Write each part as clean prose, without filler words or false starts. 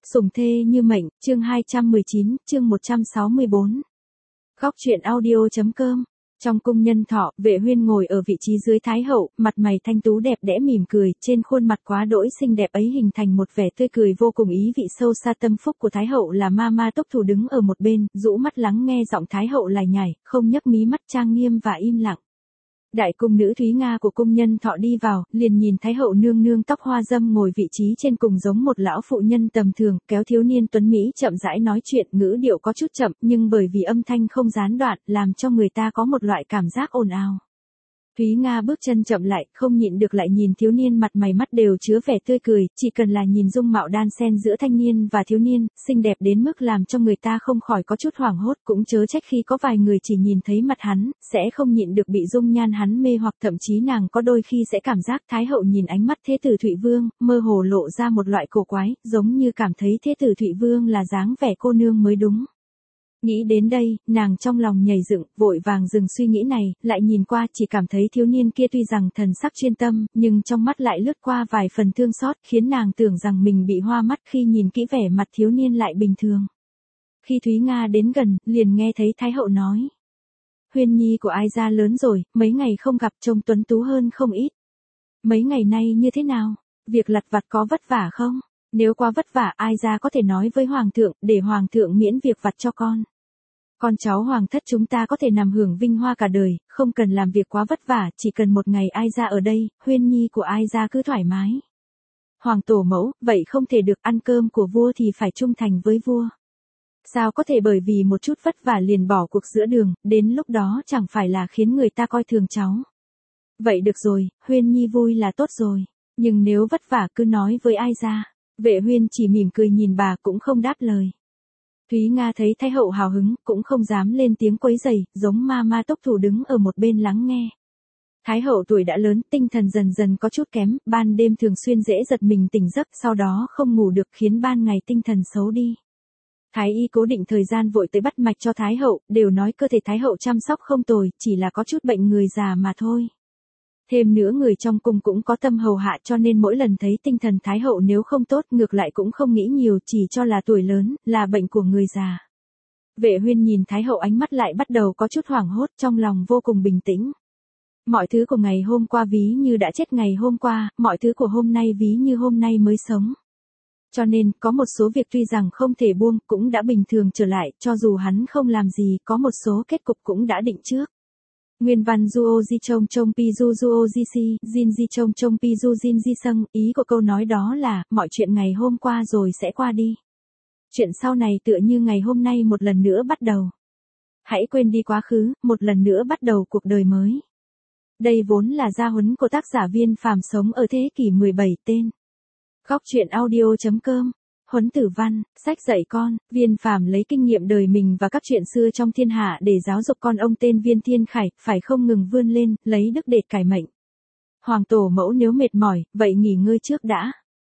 Sủng thê như mệnh, chương 219, chương 164. Góc truyện audio.com. Trong cung nhân thọ, Vệ Huyên ngồi ở vị trí dưới Thái hậu, mặt mày thanh tú đẹp đẽ mỉm cười, trên khuôn mặt quá đỗi xinh đẹp ấy hình thành một vẻ tươi cười vô cùng ý vị sâu xa. Tâm phúc của Thái hậu là Ma Túc Thủ đứng ở một bên, rũ mắt lắng nghe giọng Thái hậu lải nhải, không nhấc mí mắt, trang nghiêm và im lặng. Đại cung nữ Thúy Nga của cung nhân thọ đi vào, liền nhìn Thái hậu nương nương tóc hoa dâm ngồi vị trí trên cùng giống một lão phụ nhân tầm thường, kéo thiếu niên tuấn Mỹ chậm rãi nói chuyện, ngữ điệu có chút chậm, nhưng bởi vì âm thanh không gián đoạn, làm cho người ta có một loại cảm giác ồn ào. Thúy Nga bước chân chậm lại, không nhịn được lại nhìn thiếu niên, mặt mày mắt đều chứa vẻ tươi cười, chỉ cần là nhìn dung mạo đan xen giữa thanh niên và thiếu niên, xinh đẹp đến mức làm cho người ta không khỏi có chút hoảng hốt, cũng chớ trách khi có vài người chỉ nhìn thấy mặt hắn, sẽ không nhịn được bị dung nhan hắn mê hoặc, thậm chí nàng có đôi khi sẽ cảm giác Thái hậu nhìn ánh mắt Thế tử Thụy Vương, mơ hồ lộ ra một loại cổ quái, giống như cảm thấy Thế tử Thụy Vương là dáng vẻ cô nương mới đúng. Nghĩ đến đây, nàng trong lòng nhảy dựng, vội vàng dừng suy nghĩ này, lại nhìn qua, chỉ cảm thấy thiếu niên kia tuy rằng thần sắc chuyên tâm, nhưng trong mắt lại lướt qua vài phần thương xót, khiến nàng tưởng rằng mình bị hoa mắt khi nhìn kỹ vẻ mặt thiếu niên lại bình thường. Khi Thúy Nga đến gần, liền nghe thấy Thái hậu nói: Huyên nhi của ai ra lớn rồi, mấy ngày không gặp, trông tuấn tú hơn không ít. Mấy ngày nay như thế nào? Việc lặt vặt có vất vả không? Nếu quá vất vả, ai ra có thể nói với hoàng thượng, để hoàng thượng miễn việc vặt cho con. Con cháu hoàng thất chúng ta có thể nằm hưởng vinh hoa cả đời, không cần làm việc quá vất vả, chỉ cần một ngày ai ra ở đây, Huyên nhi của ai ra cứ thoải mái. Hoàng tổ mẫu, vậy không thể được, ăn cơm của vua thì phải trung thành với vua. Sao có thể bởi vì một chút vất vả liền bỏ cuộc giữa đường, đến lúc đó chẳng phải là khiến người ta coi thường cháu. Vậy được rồi, Huyên nhi vui là tốt rồi, nhưng nếu vất vả cứ nói với ai ra. Vệ Huyên chỉ mỉm cười nhìn bà, cũng không đáp lời. Thúy Nga thấy Thái hậu hào hứng, cũng không dám lên tiếng quấy rầy, giống Ma Túc Thủ đứng ở một bên lắng nghe. Thái hậu tuổi đã lớn, tinh thần dần dần có chút kém, ban đêm thường xuyên dễ giật mình tỉnh giấc, sau đó không ngủ được, khiến ban ngày tinh thần xấu đi. Thái y cố định thời gian vội tới bắt mạch cho Thái hậu, đều nói cơ thể Thái hậu chăm sóc không tồi, chỉ là có chút bệnh người già mà thôi. Thêm nữa người trong cung cũng có tâm hầu hạ, cho nên mỗi lần thấy tinh thần Thái hậu nếu không tốt, ngược lại cũng không nghĩ nhiều, chỉ cho là tuổi lớn, là bệnh của người già. Vệ Huyên nhìn Thái hậu, ánh mắt lại bắt đầu có chút hoảng hốt, trong lòng vô cùng bình tĩnh. Mọi thứ của ngày hôm qua ví như đã chết ngày hôm qua, mọi thứ của hôm nay ví như hôm nay mới sống. Cho nên, có một số việc tuy rằng không thể buông, cũng đã bình thường trở lại, cho dù hắn không làm gì, có một số kết cục cũng đã định trước. Nguyên văn Duo Di Chong Chong Pi Du Duo Di Si, Jin Di Chong Chong Pi Du Jin Di Sung, ý của câu nói đó là, mọi chuyện ngày hôm qua rồi sẽ qua đi. Chuyện sau này tựa như ngày hôm nay một lần nữa bắt đầu. Hãy quên đi quá khứ, một lần nữa bắt đầu cuộc đời mới. Đây vốn là gia huấn của tác giả Viên Phàm sống ở thế kỷ 17 tên. Góc truyện audio.com. Huấn tử văn, sách dạy con. Viên Phàm lấy kinh nghiệm đời mình và các chuyện xưa trong thiên hạ để giáo dục con ông tên Viên Thiên Khải, phải không ngừng vươn lên, lấy đức để cải mệnh. Hoàng tổ mẫu nếu mệt mỏi, vậy nghỉ ngơi trước đã.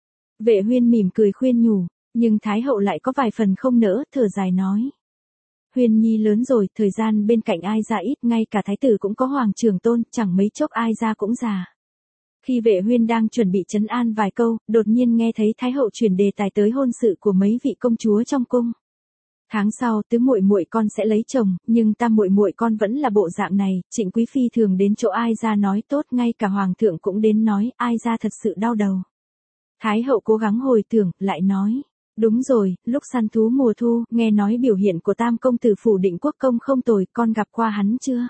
Vệ Huyên mỉm cười khuyên nhủ, nhưng Thái hậu lại có vài phần không nỡ, thở dài nói. Huyên nhi lớn rồi, thời gian bên cạnh ai ra ít, ngay cả thái tử cũng có hoàng trưởng tôn, chẳng mấy chốc ai ra cũng già. Khi Vệ Huyên đang chuẩn bị trấn an vài câu, đột nhiên nghe thấy Thái hậu chuyển đề tài tới hôn sự của mấy vị công chúa trong cung. Tháng sau, tứ muội muội con sẽ lấy chồng, nhưng tam muội muội con vẫn là bộ dạng này. Trịnh quý phi thường đến chỗ ai ra nói tốt, ngay cả hoàng thượng cũng đến nói, ai ra thật sự đau đầu. Thái hậu cố gắng hồi tưởng, lại nói, đúng rồi, lúc săn thú mùa thu, nghe nói biểu hiện của tam công tử Phủ Định Quốc công không tồi, con gặp qua hắn chưa?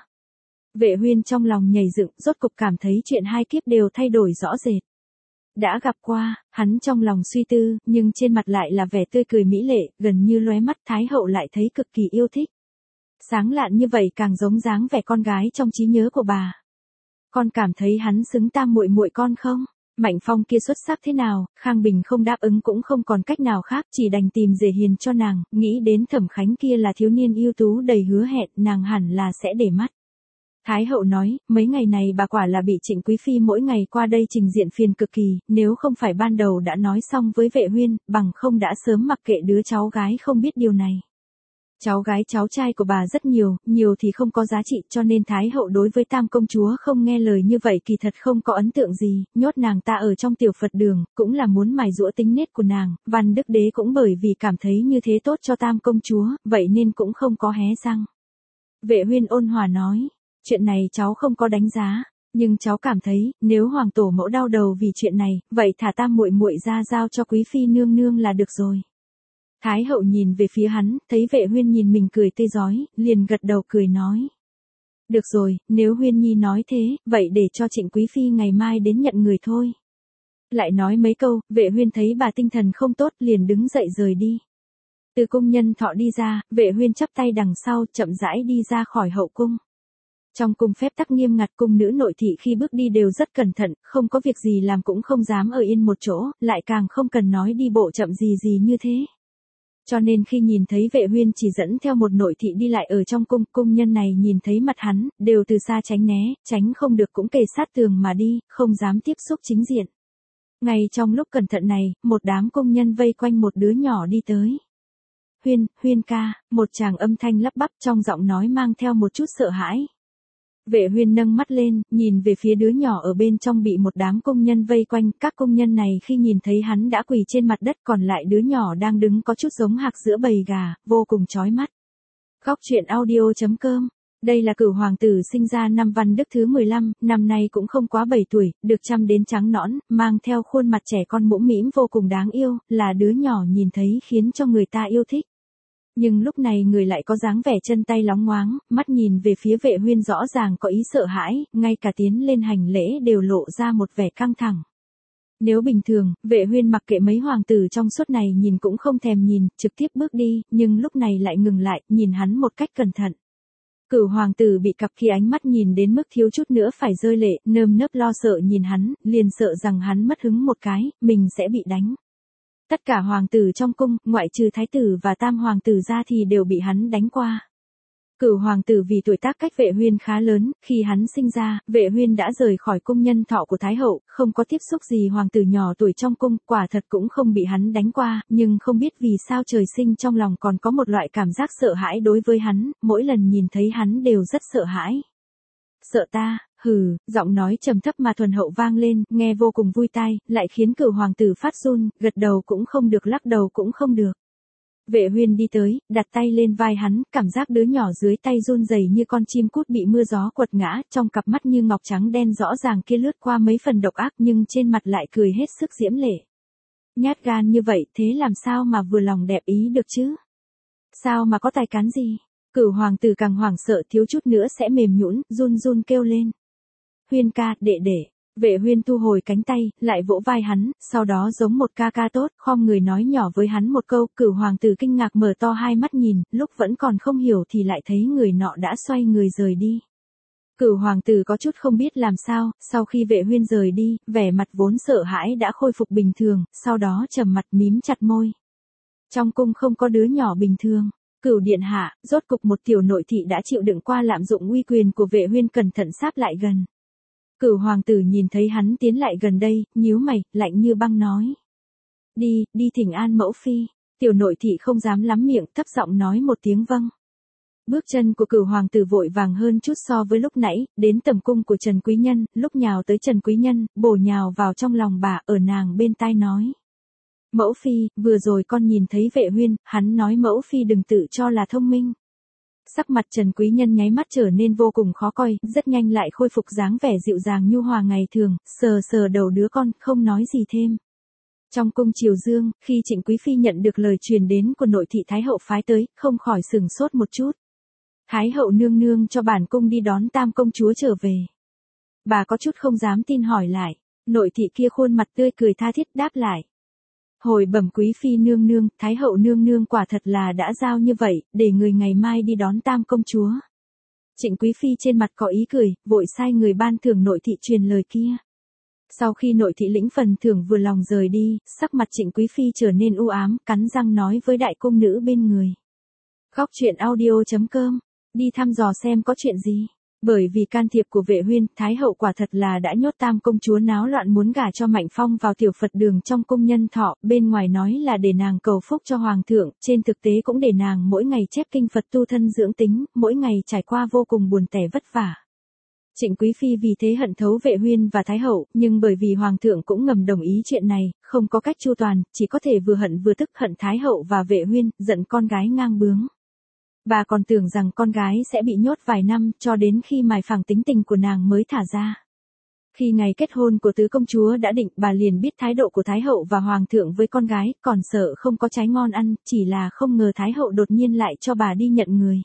Vệ Huyên trong lòng nhảy dựng, rốt cục cảm thấy chuyện hai kiếp đều thay đổi rõ rệt. Đã gặp qua, hắn trong lòng suy tư, nhưng trên mặt lại là vẻ tươi cười mỹ lệ, gần như lóe mắt. Thái hậu lại thấy cực kỳ yêu thích. Sáng lạn như vậy càng giống dáng vẻ con gái trong trí nhớ của bà. Con cảm thấy hắn xứng tam muội muội con không? Mạnh Phong kia xuất sắc thế nào, Khang Bình không đáp ứng cũng không còn cách nào khác, chỉ đành tìm Dề Hiền cho nàng, nghĩ đến Thẩm Khánh kia là thiếu niên ưu tú đầy hứa hẹn, nàng hẳn là sẽ để mắt. Thái hậu nói, mấy ngày này bà quả là bị Trịnh quý phi mỗi ngày qua đây trình diện phiền cực kỳ, nếu không phải ban đầu đã nói xong với Vệ Huyên, bằng không đã sớm mặc kệ đứa cháu gái không biết điều này. Cháu gái cháu trai của bà rất nhiều, nhiều thì không có giá trị, cho nên Thái hậu đối với Tam công chúa không nghe lời như vậy kỳ thật không có ấn tượng gì, nhốt nàng ta ở trong tiểu Phật đường, cũng là muốn mài giũa tính nết của nàng, Văn Đức Đế cũng bởi vì cảm thấy như thế tốt cho Tam công chúa, vậy nên cũng không có hé răng. Vệ Huyên ôn hòa nói, chuyện này cháu không có đánh giá, nhưng cháu cảm thấy, nếu hoàng tổ mẫu đau đầu vì chuyện này, vậy thả Tam muội muội ra giao cho quý phi nương nương là được rồi. Thái hậu nhìn về phía hắn, thấy Vệ Huyên nhìn mình cười tươi rói, liền gật đầu cười nói. Được rồi, nếu Huyên Nhi nói thế, vậy để cho Trịnh quý phi ngày mai đến nhận người thôi. Lại nói mấy câu, Vệ Huyên thấy bà tinh thần không tốt liền đứng dậy rời đi. Từ cung nhân thọ đi ra, Vệ Huyên chắp tay đằng sau, chậm rãi đi ra khỏi hậu cung. Trong cung phép tắc nghiêm ngặt, cung nữ nội thị khi bước đi đều rất cẩn thận, không có việc gì làm cũng không dám ở yên một chỗ, lại càng không cần nói đi bộ chậm gì gì như thế. Cho nên khi nhìn thấy Vệ Huyên chỉ dẫn theo một nội thị đi lại ở trong cung, cung nhân này nhìn thấy mặt hắn, đều từ xa tránh né, tránh không được cũng kề sát tường mà đi, không dám tiếp xúc chính diện. Ngay trong lúc cẩn thận này, một đám công nhân vây quanh một đứa nhỏ đi tới. Huyên, Huyên ca, một chàng âm thanh lắp bắp trong giọng nói mang theo một chút sợ hãi. Vệ Huyên nâng mắt lên, nhìn về phía đứa nhỏ ở bên trong bị một đám công nhân vây quanh, các công nhân này khi nhìn thấy hắn đã quỳ trên mặt đất, còn lại đứa nhỏ đang đứng có chút giống hạc giữa bầy gà, vô cùng chói mắt. Góc truyện audio.com. Đây là cửu hoàng tử sinh ra năm Văn Đức thứ 15, năm nay cũng không quá 7 tuổi, được chăm đến trắng nõn, mang theo khuôn mặt trẻ con mũm mĩm vô cùng đáng yêu, là đứa nhỏ nhìn thấy khiến cho người ta yêu thích. Nhưng lúc này người lại có dáng vẻ chân tay lóng ngoáng, mắt nhìn về phía Vệ Huyên rõ ràng có ý sợ hãi, ngay cả tiến lên hành lễ đều lộ ra một vẻ căng thẳng. Nếu bình thường, Vệ Huyên mặc kệ mấy hoàng tử trong suốt này nhìn cũng không thèm nhìn, trực tiếp bước đi, nhưng lúc này lại ngừng lại, nhìn hắn một cách cẩn thận. Cửu hoàng tử bị cặp khi ánh mắt nhìn đến mức thiếu chút nữa phải rơi lệ, nơm nớp lo sợ nhìn hắn, liền sợ rằng hắn mất hứng một cái, mình sẽ bị đánh. Tất cả hoàng tử trong cung, ngoại trừ thái tử và tam hoàng tử ra thì đều bị hắn đánh qua. Cửu hoàng tử vì tuổi tác cách Vệ Huyên khá lớn, khi hắn sinh ra, Vệ Huyên đã rời khỏi cung nhân thọ của thái hậu, không có tiếp xúc gì hoàng tử nhỏ tuổi trong cung, quả thật cũng không bị hắn đánh qua, nhưng không biết vì sao trời sinh trong lòng còn có một loại cảm giác sợ hãi đối với hắn, mỗi lần nhìn thấy hắn đều rất sợ hãi. Sợ ta? Hừ, giọng nói trầm thấp mà thuần hậu vang lên, nghe vô cùng vui tai, lại khiến cửu hoàng tử phát run, gật đầu cũng không được, lắc đầu cũng không được. Vệ Huyên đi tới, đặt tay lên vai hắn, cảm giác đứa nhỏ dưới tay run rẩy như con chim cút bị mưa gió quật ngã, trong cặp mắt như ngọc trắng đen rõ ràng kia lướt qua mấy phần độc ác nhưng trên mặt lại cười hết sức diễm lệ. Nhát gan như vậy, thế làm sao mà vừa lòng đẹp ý được chứ? Sao mà có tài cán gì? Cửu hoàng tử càng hoảng sợ thiếu chút nữa sẽ mềm nhũn, run run kêu lên. Huyên ca, đệ đệ. Vệ Huyên thu hồi cánh tay, lại vỗ vai hắn, sau đó giống một ca ca tốt, khom người nói nhỏ với hắn một câu, cửu hoàng tử kinh ngạc mở to hai mắt nhìn, lúc vẫn còn không hiểu thì lại thấy người nọ đã xoay người rời đi. Cửu hoàng tử có chút không biết làm sao, sau khi Vệ Huyên rời đi, vẻ mặt vốn sợ hãi đã khôi phục bình thường, sau đó trầm mặt mím chặt môi. Trong cung không có đứa nhỏ bình thường. Cửu điện hạ, rốt cục một tiểu nội thị đã chịu đựng qua lạm dụng uy quyền của Vệ Huyên cẩn thận sáp lại gần. Cửu hoàng tử nhìn thấy hắn tiến lại gần đây, nhíu mày, lạnh như băng nói. Đi thỉnh an mẫu phi. Tiểu nội thị không dám lắm miệng, thấp giọng nói một tiếng vâng. Bước chân của cửu hoàng tử vội vàng hơn chút so với lúc nãy, đến tầm cung của Trần Quý Nhân, lúc nhào tới Trần Quý Nhân, bổ nhào vào trong lòng bà, ở nàng bên tai nói. Mẫu phi, vừa rồi con nhìn thấy Vệ Huyên, hắn nói mẫu phi đừng tự cho là thông minh. Sắc mặt Trần Quý Nhân nháy mắt trở nên vô cùng khó coi, rất nhanh lại khôi phục dáng vẻ dịu dàng nhu hòa ngày thường, sờ sờ đầu đứa con, không nói gì thêm. Trong cung Triều Dương, khi Trịnh Quý Phi nhận được lời truyền đến của nội thị Thái hậu phái tới, không khỏi sửng sốt một chút. Thái hậu nương nương cho bản cung đi đón Tam công chúa trở về. Bà có chút không dám tin hỏi lại, nội thị kia khuôn mặt tươi cười tha thiết đáp lại. Hồi bẩm quý phi nương nương, Thái hậu nương nương quả thật là đã giao như vậy, để người ngày mai đi đón Tam công chúa. Trịnh quý phi trên mặt có ý cười, vội sai người ban thưởng nội thị truyền lời kia. Sau khi nội thị lĩnh phần thưởng vừa lòng rời đi, sắc mặt Trịnh quý phi trở nên u ám, cắn răng nói với đại cung nữ bên người. Góc truyện audio.com, đi thăm dò xem có chuyện gì. Bởi vì can thiệp của Vệ Huyên, Thái hậu quả thật là đã nhốt tam công chúa náo loạn muốn gả cho Mạnh Phong vào tiểu Phật đường trong cung nhân thọ, bên ngoài nói là để nàng cầu phúc cho hoàng thượng, trên thực tế cũng để nàng mỗi ngày chép kinh Phật tu thân dưỡng tính, mỗi ngày trải qua vô cùng buồn tẻ vất vả. Trịnh Quý Phi vì thế hận thấu Vệ Huyên và Thái hậu, nhưng bởi vì hoàng thượng cũng ngầm đồng ý chuyện này, không có cách chu toàn, chỉ có thể vừa hận vừa tức, hận Thái hậu và Vệ Huyên, giận con gái ngang bướng. Bà còn tưởng rằng con gái sẽ bị nhốt vài năm, cho đến khi mài phẳng tính tình của nàng mới thả ra. Khi ngày kết hôn của tứ công chúa đã định, bà liền biết thái độ của Thái hậu và hoàng thượng với con gái, còn sợ không có trái ngon ăn, chỉ là không ngờ Thái hậu đột nhiên lại cho bà đi nhận người.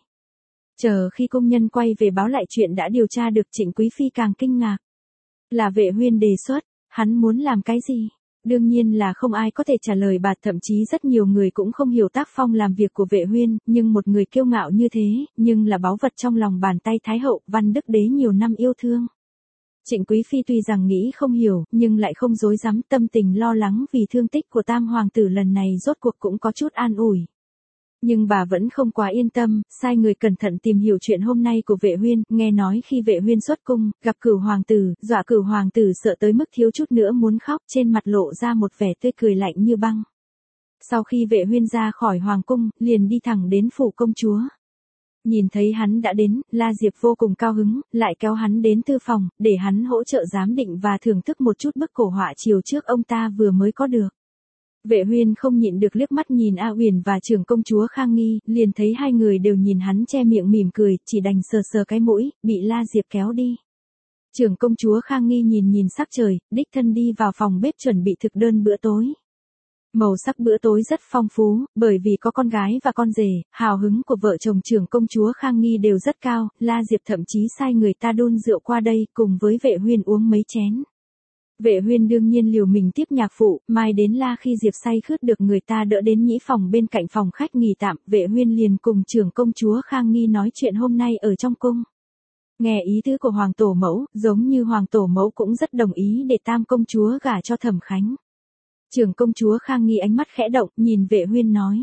Chờ khi công nhân quay về báo lại chuyện đã điều tra được, Trịnh Quý Phi càng kinh ngạc. Là Vệ Huyên đề xuất, hắn muốn làm cái gì? Đương nhiên là không ai có thể trả lời bà, thậm chí rất nhiều người cũng không hiểu tác phong làm việc của Vệ Huyên, nhưng một người kiêu ngạo như thế, nhưng là báu vật trong lòng bàn tay Thái hậu, Văn Đức Đế nhiều năm yêu thương. Trịnh Quý Phi tuy rằng nghĩ không hiểu, nhưng lại không dối dám, tâm tình lo lắng vì thương tích của tam hoàng tử lần này rốt cuộc cũng có chút an ủi. Nhưng bà vẫn không quá yên tâm, sai người cẩn thận tìm hiểu chuyện hôm nay của Vệ Huyên, nghe nói khi Vệ Huyên xuất cung, gặp Cửu hoàng tử, dọa Cửu hoàng tử sợ tới mức thiếu chút nữa muốn khóc, trên mặt lộ ra một vẻ tươi cười lạnh như băng. Sau khi Vệ Huyên ra khỏi hoàng cung, liền đi thẳng đến phủ công chúa. Nhìn thấy hắn đã đến, La Diệp vô cùng cao hứng, lại kéo hắn đến thư phòng, để hắn hỗ trợ giám định và thưởng thức một chút bức cổ họa chiều trước ông ta vừa mới có được. Vệ Huyên không nhịn được liếc mắt nhìn A Uyển và trưởng công chúa Khang Nghi, liền thấy hai người đều nhìn hắn che miệng mỉm cười, chỉ đành sờ sờ cái mũi, bị La Diệp kéo đi. Trưởng công chúa Khang Nghi nhìn sắc trời, đích thân đi vào phòng bếp chuẩn bị thực đơn bữa tối. Màu sắc bữa tối rất phong phú, bởi vì có con gái và con rể, hào hứng của vợ chồng trưởng công chúa Khang Nghi đều rất cao, La Diệp thậm chí sai người ta đun rượu qua đây, cùng với Vệ Huyên uống mấy chén. Vệ Huyên đương nhiên liều mình tiếp nhạc phụ, mai đến La khi Diệp say khướt được người ta đỡ đến nhĩ phòng bên cạnh phòng khách nghỉ tạm, Vệ Huyên liền cùng trưởng công chúa Khang Nghi nói chuyện hôm nay ở trong cung. Nghe ý tứ của hoàng tổ mẫu, giống như hoàng tổ mẫu cũng rất đồng ý để tam công chúa gả cho Thẩm Khánh. Trưởng công chúa Khang Nghi ánh mắt khẽ động, nhìn Vệ Huyên nói.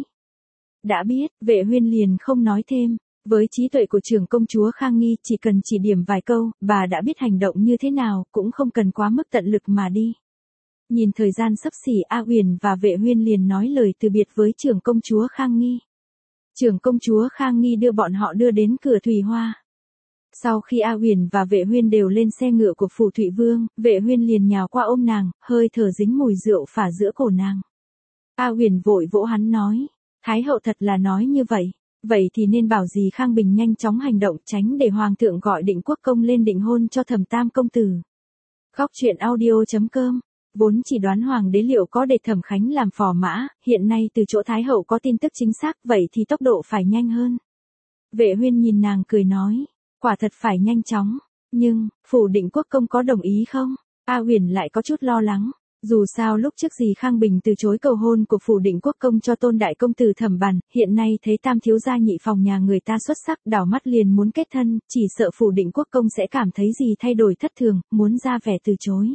Đã biết, Vệ Huyên liền không nói thêm. Với trí tuệ của trưởng công chúa Khang Nghi, chỉ cần chỉ điểm vài câu, bà đã biết hành động như thế nào, cũng không cần quá mức tận lực mà đi. Nhìn thời gian sắp xỉ, A Uyển và Vệ Huyên liền nói lời từ biệt với trưởng công chúa Khang Nghi. Trưởng công chúa Khang Nghi đưa bọn họ đưa đến cửa Thùy Hoa. Sau khi A Uyển và Vệ Huyên đều lên xe ngựa của phủ Thụy Vương, Vệ Huyên liền nhào qua ôm nàng, hơi thở dính mùi rượu phả giữa cổ nàng. A Uyển vội vỗ hắn nói, Thái hậu thật là nói như vậy. Vậy thì nên bảo gì Khang Bình nhanh chóng hành động, tránh để hoàng thượng gọi Định Quốc công lên định hôn cho Thẩm tam công tử. Khóc chuyện audio.com. Vốn chỉ đoán hoàng đế liệu có để Thẩm Khánh làm phò mã, hiện nay từ chỗ Thái hậu có tin tức chính xác, vậy thì tốc độ phải nhanh hơn. Vệ Huyên nhìn nàng cười nói, quả thật phải nhanh chóng, nhưng phủ Định Quốc công có đồng ý không? A Uyển lại có chút lo lắng. Dù sao lúc trước gì Khang Bình từ chối cầu hôn của phủ Định Quốc công cho tôn đại công tử Thẩm Bằn, hiện nay thấy tam thiếu gia nhị phòng nhà người ta xuất sắc, đảo mắt liền muốn kết thân, chỉ sợ phủ Định Quốc công sẽ cảm thấy gì thay đổi thất thường, muốn ra vẻ từ chối.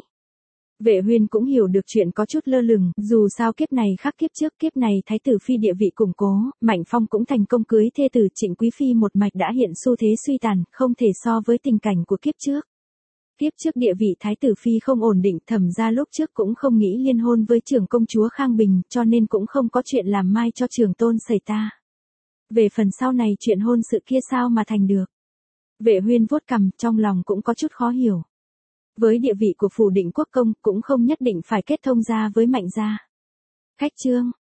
Vệ Huyên cũng hiểu được chuyện có chút lơ lửng, dù sao kiếp này khác kiếp trước, kiếp này thái tử phi địa vị củng cố, Mạnh Phong cũng thành công cưới thê tử Trịnh Quý Phi một mạch đã hiện xu thế suy tàn, không thể so với tình cảnh của kiếp trước. Kiếp trước địa vị thái tử phi không ổn định, Thẩm gia lúc trước cũng không nghĩ liên hôn với trưởng công chúa Khang Bình, cho nên cũng không có chuyện làm mai cho trưởng tôn xảy ta. Về phần sau này chuyện hôn sự kia sao mà thành được. Vệ Huyên vuốt cằm, trong lòng cũng có chút khó hiểu. Với địa vị của phủ Định Quốc công, cũng không nhất định phải kết thông gia với Mạnh gia. Khách chương.